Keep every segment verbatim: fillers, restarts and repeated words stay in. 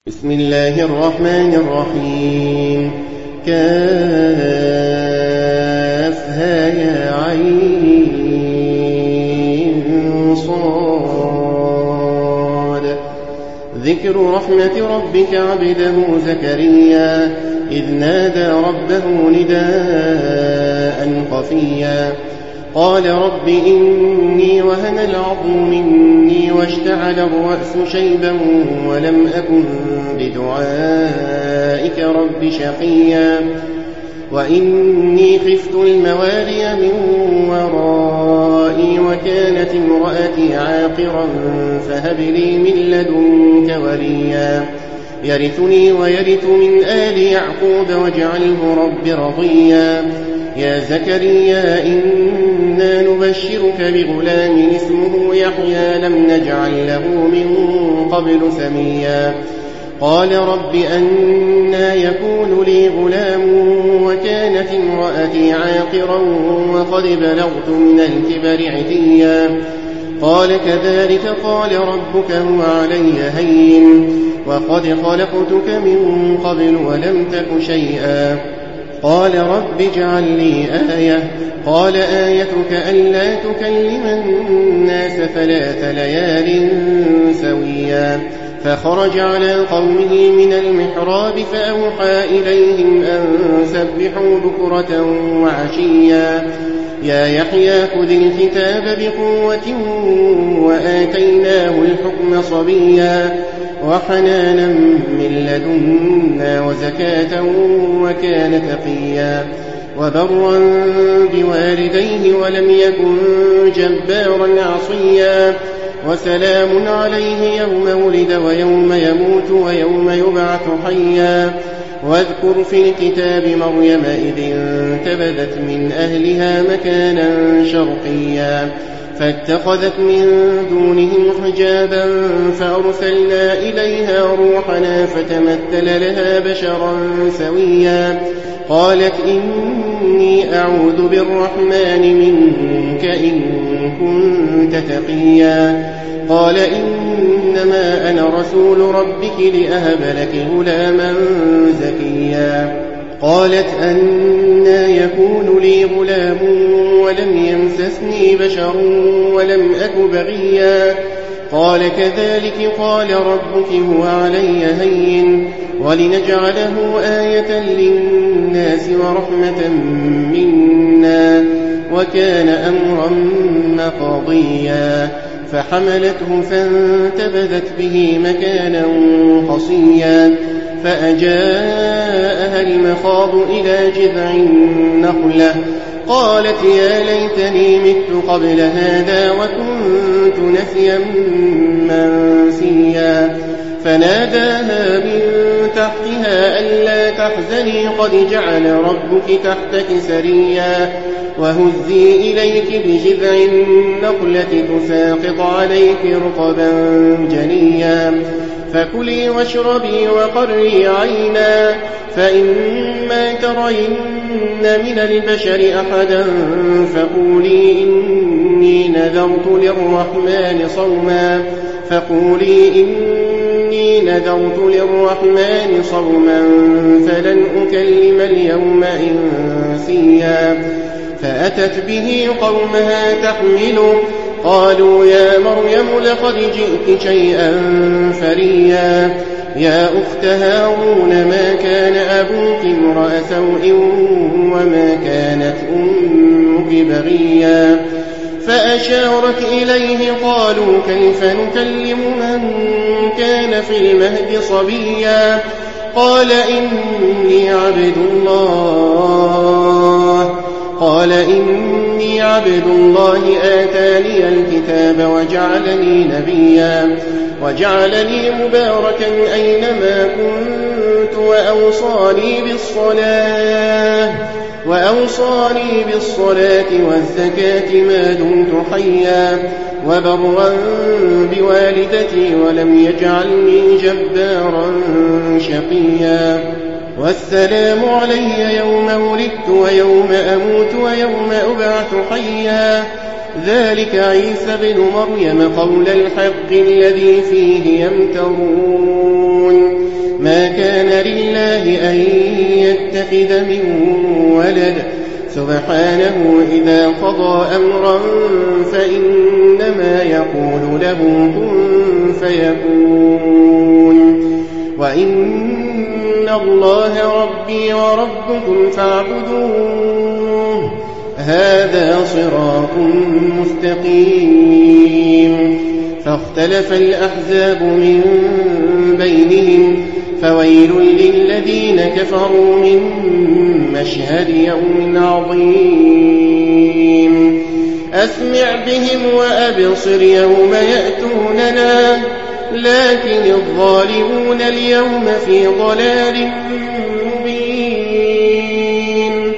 بسم الله الرحمن الرحيم. كافها يا عين صاد. ذكر رحمة ربك عبده زكريا إذ نادى ربه نداء خفيا قال رب إني وهن العظم مني واشتعل الرأس شيبا ولم أكن بدعائك رب شقيا وإني خفت الموالي من ورائي وكانت امرأتي عاقرا فهب لي من لدنك وليا يرثني ويرث من آل يعقوب واجعله رب رضيا يا زكريا إنا نبشرك بغلام اسمه يحيى لم نجعل له من قبل سميا قال رب أنى يكون لي غلام وكانت امرأتي عاقرا وقد بلغت من الكبر عتيا قال كذلك قال ربك هو علي هين وقد خلقتك من قبل ولم تك شيئا قال رب اجعل لي آية قال آيتك ألا تكلم الناس ثلاث ليال سويا فخرج على قومه من المحراب فأوحى إليهم أن سبحوا بكرة وعشيا يا يحيى خذ الكتاب بقوة وآتيناه الحكم صبيا وحنانا من لدنا وزكاة وكان تقيا وبرا بوالديه ولم يكن جبارا عصيا وسلام عليه يوم ولد ويوم يموت ويوم يبعث حيا واذكر في الكتاب مريم إذ انتبذت من أهلها مكانا شرقيا فاتخذت من دونهم حجابا فأرسلنا إليها روحنا فتمثل لها بشرا سويا قالت إني أعوذ بالرحمن منك إن كنت تقيا قال إنما أنا رسول ربك لأهب لك غلاما زكيا قالت أنى يكون لي غلام ولم يمسسني بشر ولم أك بغيا قال كذلك قال ربك هو علي هين ولنجعله آية للناس ورحمة منا وكان أمرا مقضيا فحملته فانتبذت به مكانا قصيا فأجاءها المخاض إلى جذع النخلة قالت يا ليتني مت قبل هذا وكنت نسيا منسيا فناداها من تحتها ألا تحزني قد جعل ربك تحتك سريا وهزي إليك بجذع النخلة تساقط عليك رطبا جنيا فكلي واشربي وقري عينا فإما ترين من البشر أحدا فقولي إني نذرت للرحمن صوما فقولي إني نذرت للرحمن صوما فلن أكلم اليوم إنسيا فأتت به قومها تحمله قالوا يا مريم لقد جئت شيئا فريا يا أخت هارون ما كان أبوك امرأ سوء وما كانت أمك بغيا فأشارت إليه قالوا كيف نكلم من كان في المهد صبيا قال إني عبد الله قال إني عبد الله آتاني الكتاب وجعلني نبيا وجعلني مباركا أينما كنت وأوصاني بالصلاة وأوصاني بالصلاة والزكاة ما دمت حيا وبرا بوالدتي ولم يجعلني جبارا شقيا والسلام علي يوم ولدت ويوم أموت ويوم أبعث حيا ذلك عيسى بن مريم قول الحق الذي فيه يمترون كان لله أن يتخذ من ولد سبحانه إذا قضى أمرا فإنما يقول له كن فيكون وإن الله ربي وربكم فاعبدوه هذا صراط مستقيم فاختلف الأحزاب من بينهم فويل للذين كفروا من مشهد يوم عظيم أسمع بهم وأبصر يوم يأتوننا لكن الظالمون اليوم في ضلال مبين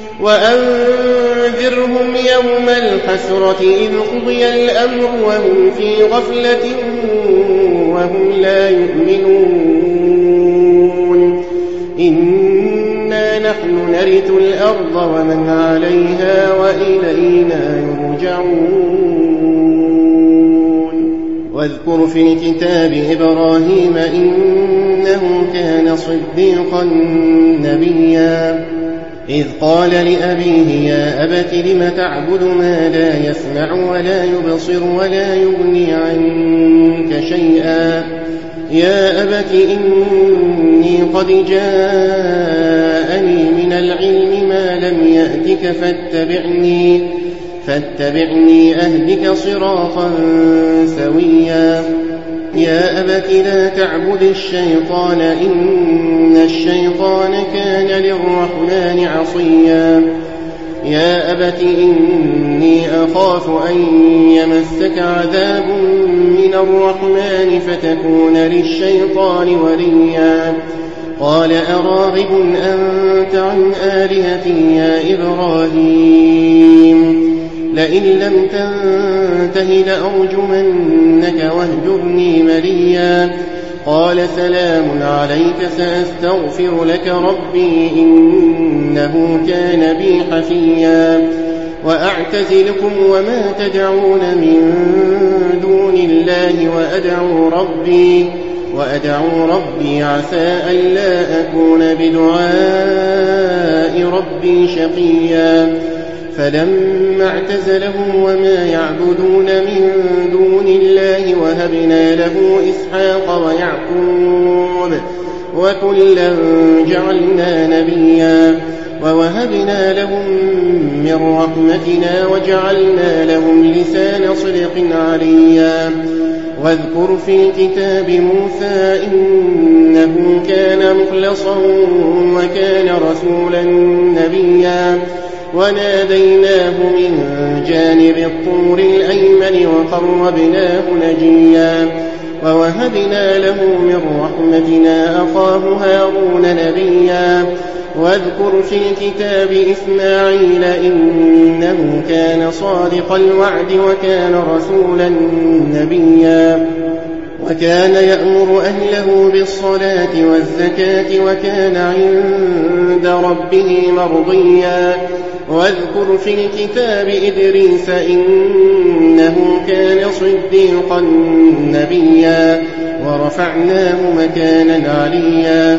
وأنذرهم يوم الحسرة إذ قضي الأمر وهم في غفلة وهم لا يؤمنون إنا نحن نرث الأرض ومن عليها وإلينا يرجعون واذكر في الكتاب إبراهيم إنه كان صديقا نبيا إذ قال لأبيه يا أبت لم تعبد ما لا يسمع ولا يبصر ولا يغني عنك شيئا يا أبت إني قد جاءني من العلم ما لم يأتك فاتبعني فاتبعني أهدك صراطا سويا يا أبت لا تعبد الشيطان إن الشيطان كان للرحمن عصيا يا أبت إني أخاف أن يمسك عذاب من الرحمن فتكون للشيطان وليا قال أراغب أنت عن آلهتي يا إبراهيم لئن لم تنته لأرجمنك واهجرني مليا قال سلام عليك سأستغفر لك ربي إنه كان بي حفيا وأعتزلكم وما تدعون من دون الله وأدعو ربي وأدعو ربي عسى ألا أكون بدعاء ربي شقيا فلما اعتزلهم وما يعبدون من دون الله وهبنا له إسحاق ويعقوب وكلا جعلنا نبيا ووهبنا لهم من رحمتنا وجعلنا لهم لسان صدق عليا واذكر في الكتاب موسى إنه كان مخلصا وكان رسولا نبيا وناديناه من جانب الطور الأيمن وقربناه نجيا ووهبنا له من رحمتنا أخاه هارون نبيا واذكر في الكتاب إسماعيل إنه كان صادق الوعد وكان رسولا نبيا وكان يأمر أهله بالصلاة والزكاة وكان عند ربه مرضيا واذكر في الكتاب إدريس إنه كان صديقا نبيا ورفعناه مكانا عليا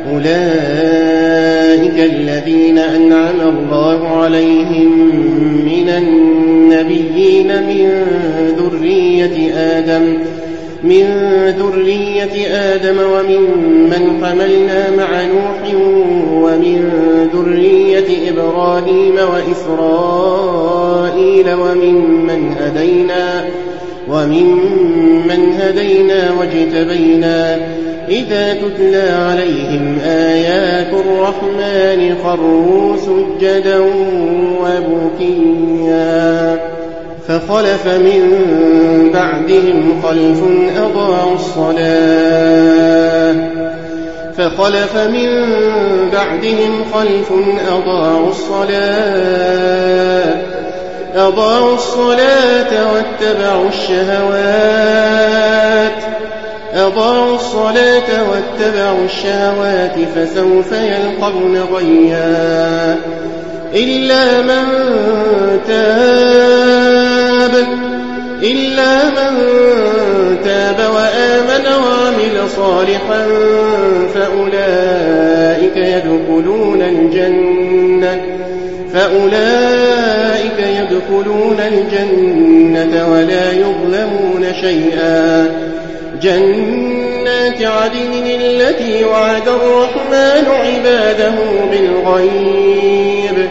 أولئك الذين أنعم الله عليهم من النبيين من ذرية آدم من ذرية آدم ومن من حملنا مع نوح ومن ذرية إبراهيم وإسرائيل ومن من هدينا ومن من هدينا واجتبينا إذا تتلى عليهم آيات الرحمن خروا سجدا وبكيا فخلف من بعدهم خلف أضاعوا الصلاة فخلف من بعدهم خلف أضاعوا الصلاة أضاعوا الصلاة واتبعوا الشهوات أضاعوا الصلاة واتبعوا الشهوات فسوف يلقون غيا إلا من تاب إلا من تاب وآمن وعمل صالحا فأولئك يدخلون الجنة فأولئك يدخلون الجنة ولا يظلمون شيئا. جنات عدن التي وعد الرحمن عباده بالغيب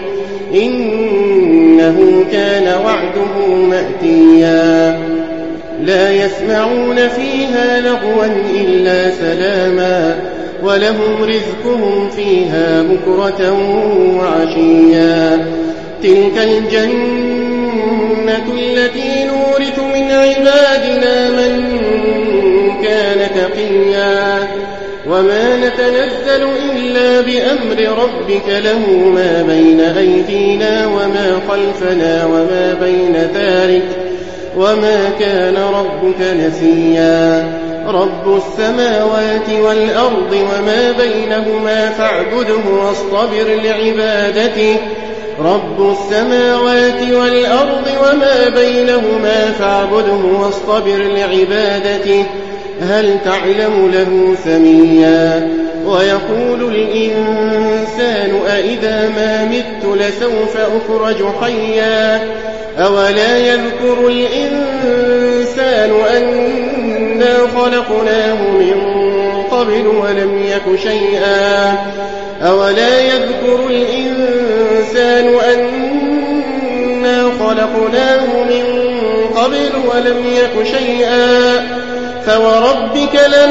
إنه كان وعده مأتيا. لا يسمعون فيها لغوا إلا سلاما ولهم رزقهم فيها بكرة وعشيا. تلك الجنة التي نورث من عبادنا من كان تقيا. وما نتنزل إلا بأمر ربك له ما بين أيدينا وما خلفنا وما بين ذلك وما كان ربك نسيا. رب السماوات والأرض وما بينهما فاعبده واصطبر لعبادته رب السماوات والأرض وما بينهما فاعبده واصطبر لعبادته هل تعلم له سميا. ويقول الإنسان أإذا ما مت لسوف أخرج حيا. أولا يذكر الإنسان أنا خلقناه من قبل ولم يك شيئا. أولا يذكر الإنسان أنا خلقناه من قبل ولم يك شيئا. فوربك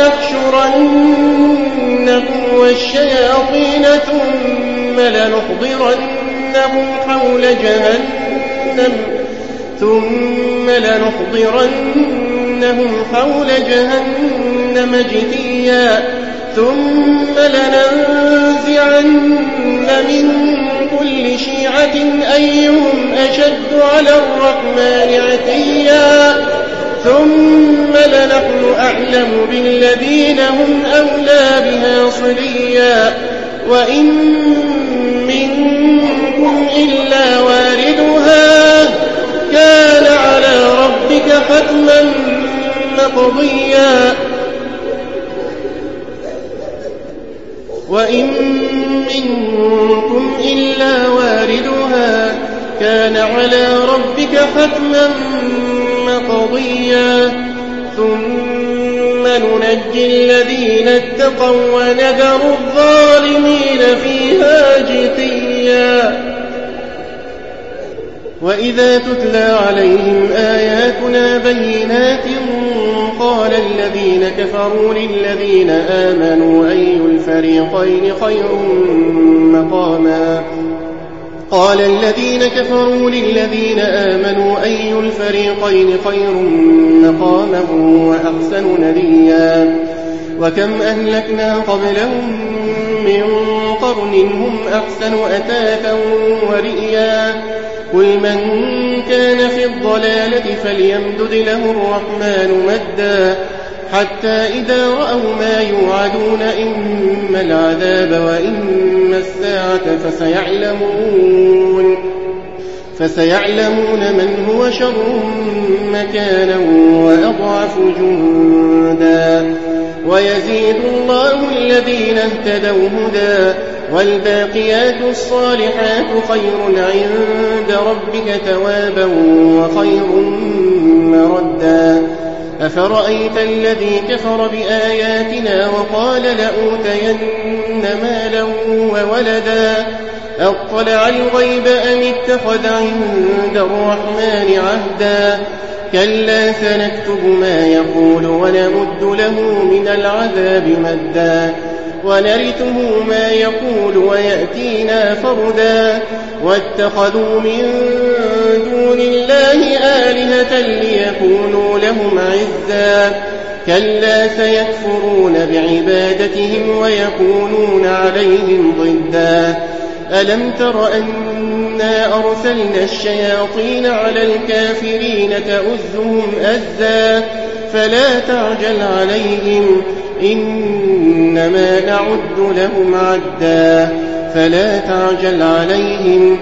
لنحشرنهم والشياطين ثم لنحضرنهم حول جهنم ثم لنحضرنهم حول جهنم جثيا. ثم لننزعن من كل شيعة أيهم أشد على الرحمن عتيا. ثم لنحن أعلم بالذين هم أولى بها صليا. وإن منكم إلا واردها كان على ربك حتما مقضيا. وإن منكم إلا واردها كان على ربك حتما مقضيا. ثم ننجي الذين اتقوا ونذر الظالمين فيها جثيا. وإذا تتلى عليهم آياتنا بينات قال الذين كفروا للذين آمنوا أي الفريقين خير مقاما قال الذين كفروا للذين آمنوا أي الفريقين خير مقاما وأحسن نديا. وكم أهلكنا قبلهم من قرن هم أحسن أثاثا ورئيا. قل من كان في الضلالة فليمدد له الرحمن مدا حتى إذا رأوا ما يوعدون إما العذاب وإما الساعة فسيعلمون فسيعلمون من هو شر مكانا وأضعف جندا. ويزيد الله الذين اهتدوا هدى والباقيات الصالحات خير عند ربك ثوابا وخير مردا. أفرأيت الذي كفر بآياتنا وقال لأوتين مالا وولدا أطلع الغيب أم اتخذ عند الرحمن عهدا. كلا سنكتب ما يقول ونمد له من العذاب مدا ونرثه ما يقول ويأتينا فردا. واتخذوا من دون الله آلهة ليكونوا لهم عزا. كلا سيكفرون بعبادتهم ويكونون عليهم ضدا. ألم تر أنا أرسلنا الشياطين على الكافرين تؤزهم أزا فلا تعجل عليهم إنما نعد لهم عدا. فلا تعجل عليهم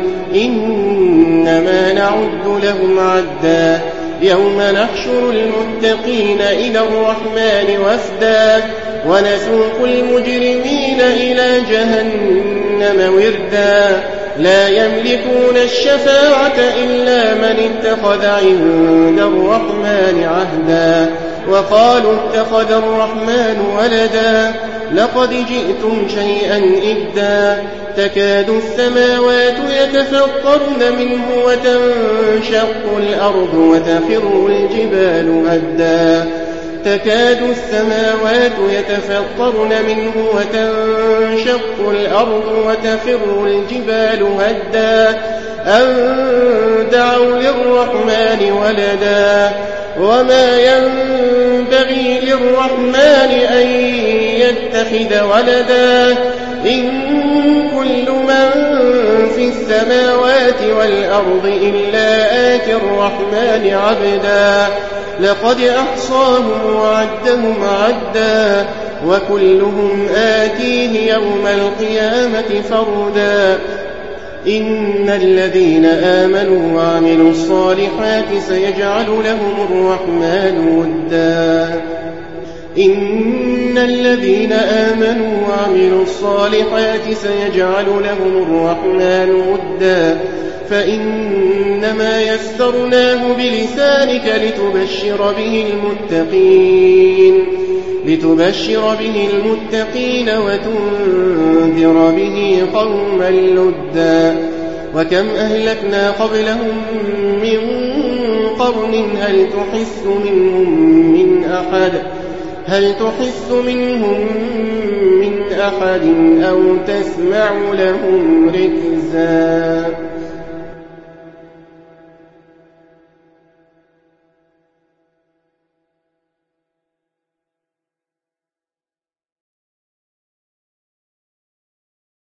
إنما نعد لهم عدا. يوم نحشر المتقين إلى الرحمن وفدا ونسوق المجرمين إلى جهنم وردا لا يملكون الشفاعة إلا من اتخذ عند الرحمن عهدا وقالوا اتخذ الرحمن ولدا لقد جئتم شيئا إدا تكاد السماوات يتفطرن منه وتنشق الأرض وتخر الجبال هدا تكاد السماوات يتفطرن منه وتنشق الأرض وتخر الجبال هدا أن دعوا للرحمن ولدا وما ينبغي للرحمن أن يتخذ ولدا إن كل من في السماوات والأرض إلا آتي الرحمن عبدا لقد أحصاهم وعدهم عدا وكلهم آتيه يوم القيامة فردا إن الذين آمنوا وعملوا الصالحات سيجعل لهم الرحمن ودا إن الذين آمنوا وعملوا الصالحات سيجعل لهم الرحمن ودا فإنما يسرناه بلسانك لتبشر به المتقين لتبشر به المتقين وتنذر به قوما لدا وكم أهلكنا قبلهم من قرن هل تحس منهم من أحد هل تحس منهم من أحد أو تسمع لهم ركزا